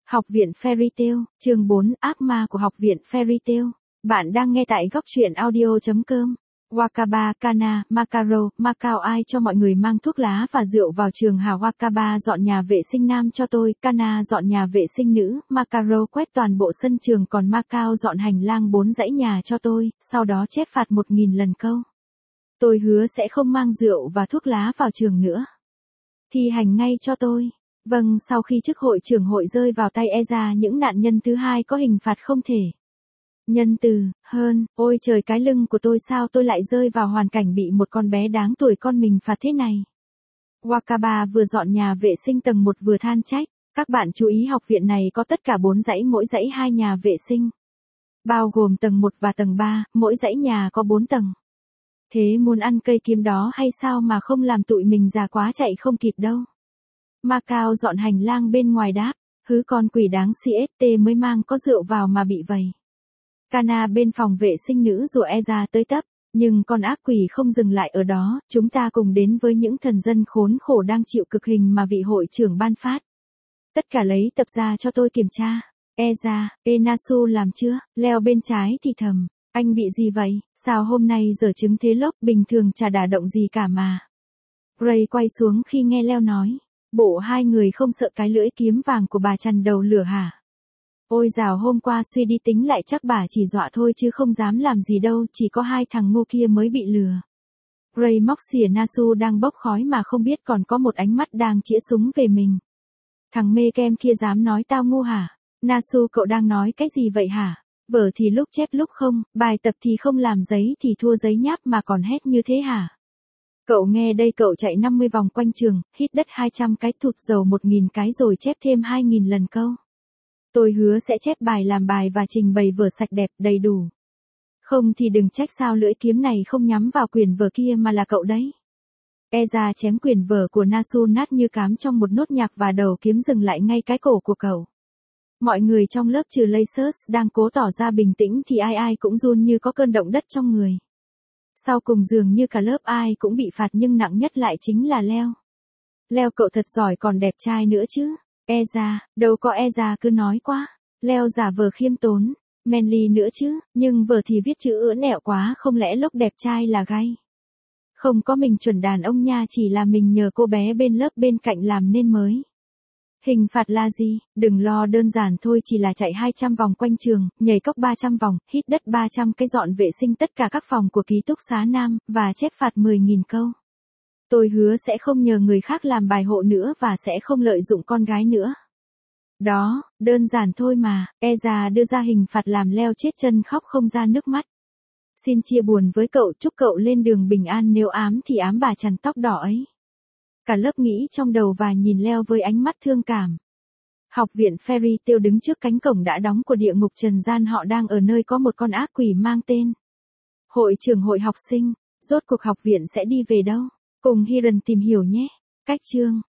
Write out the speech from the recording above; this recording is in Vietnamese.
Học viện Fairy Tail, chương 4, ác ma của học viện Fairy Tail. Bạn đang nghe tại góc truyện audio.com. Wakaba, Kana, Makaro, Macao ai cho mọi người mang thuốc lá và rượu vào trường hả? Wakaba dọn nhà vệ sinh nam cho tôi, Kana dọn nhà vệ sinh nữ, Makaro quét toàn bộ sân trường còn Macao dọn hành lang 4 dãy nhà cho tôi, sau đó chép phạt 1000 lần câu. Tôi hứa sẽ không mang rượu và thuốc lá vào trường nữa. Thi hành ngay cho tôi. Vâng, sau khi chức hội trưởng hội rơi vào tay Eza, những nạn nhân thứ hai có hình phạt không thể nhân từ hơn. Ôi trời, cái lưng của tôi, sao tôi lại rơi vào hoàn cảnh bị một con bé đáng tuổi con mình phạt thế này. Wakaba vừa dọn nhà vệ sinh tầng 1 vừa than trách. Các bạn chú ý, học viện này có tất cả 4 dãy, mỗi dãy 2 nhà vệ sinh. Bao gồm tầng 1 và tầng 3, mỗi dãy nhà có 4 tầng. Thế muốn ăn cây kiếm đó hay sao mà không làm tụi mình già quá chạy không kịp đâu. Macao dọn hành lang bên ngoài đáp, hứ con quỷ đáng CST mới mang có rượu vào mà bị vầy. Kana bên phòng vệ sinh nữ rủa Eza tới tấp, nhưng con ác quỷ không dừng lại ở đó, chúng ta cùng đến với những thần dân khốn khổ đang chịu cực hình mà vị hội trưởng ban phát. Tất cả lấy tập ra cho tôi kiểm tra. Eza, Enasu làm chưa? Leo bên trái thì thầm, anh bị gì vậy? Sao hôm nay giờ chứng thế lốc, bình thường chả đả động gì cả mà. Gray quay xuống khi nghe Leo nói. Bộ hai người không sợ cái lưỡi kiếm vàng của bà chằn đầu lửa hả? Ôi dào, hôm qua suy đi tính lại chắc bà chỉ dọa thôi chứ không dám làm gì đâu, chỉ có hai thằng ngu kia mới bị lừa. Gray móc xỉa Nasu đang bốc khói mà không biết còn có một ánh mắt đang chĩa súng về mình. Thằng mê kem kia dám nói tao ngu hả? Nasu, cậu đang nói cái gì vậy hả? Vở thì lúc chép lúc không, bài tập thì không làm, giấy thì thua giấy nháp mà còn hét như thế hả? Cậu nghe đây, cậu chạy 50 vòng quanh trường, hít đất 200 cái, thụt dầu 1000 cái rồi chép thêm 2000 lần câu. Tôi hứa sẽ chép bài, làm bài và trình bày vở sạch đẹp, đầy đủ. Không thì đừng trách sao lưỡi kiếm này không nhắm vào quyển vở kia mà là cậu đấy. Eza chém quyển vở của Nasu nát như cám trong một nốt nhạc và đầu kiếm dừng lại ngay cái cổ của cậu. Mọi người trong lớp trừ Lasers đang cố tỏ ra bình tĩnh thì ai ai cũng run như có cơn động đất trong người. Sau cùng dường như cả lớp ai cũng bị phạt, nhưng nặng nhất lại chính là Leo. Leo, cậu thật giỏi, còn đẹp trai nữa chứ. Eza, đâu có, Eza cứ nói quá. Leo giả vờ khiêm tốn. Manly nữa chứ, nhưng vở thì viết chữ ưỡn ẹo quá, không lẽ lúc đẹp trai là gay. Không có mình chuẩn đàn ông nha, chỉ là mình nhờ cô bé bên lớp bên cạnh làm nên mới. Hình phạt là gì? Đừng lo, đơn giản thôi, chỉ là chạy 200 vòng quanh trường, nhảy cốc 300 vòng, hít đất 300 cái, dọn vệ sinh tất cả các phòng của ký túc xá nam, và chép phạt 10.000 câu. Tôi hứa sẽ không nhờ người khác làm bài hộ nữa và sẽ không lợi dụng con gái nữa. Đó, đơn giản thôi mà. Eza đưa ra hình phạt làm Leo chết chân khóc không ra nước mắt. Xin chia buồn với cậu, chúc cậu lên đường bình an, nếu ám thì ám bà chằn tóc đỏ ấy. Cả lớp nghĩ trong đầu và nhìn Leo với ánh mắt thương cảm. Học viện Fairy Tail đứng trước cánh cổng đã đóng của địa ngục trần gian, họ đang ở nơi có một con ác quỷ mang tên hội trưởng hội học sinh. Rốt cuộc học viện sẽ đi về đâu? Cùng Hiren tìm hiểu nhé. Cách chương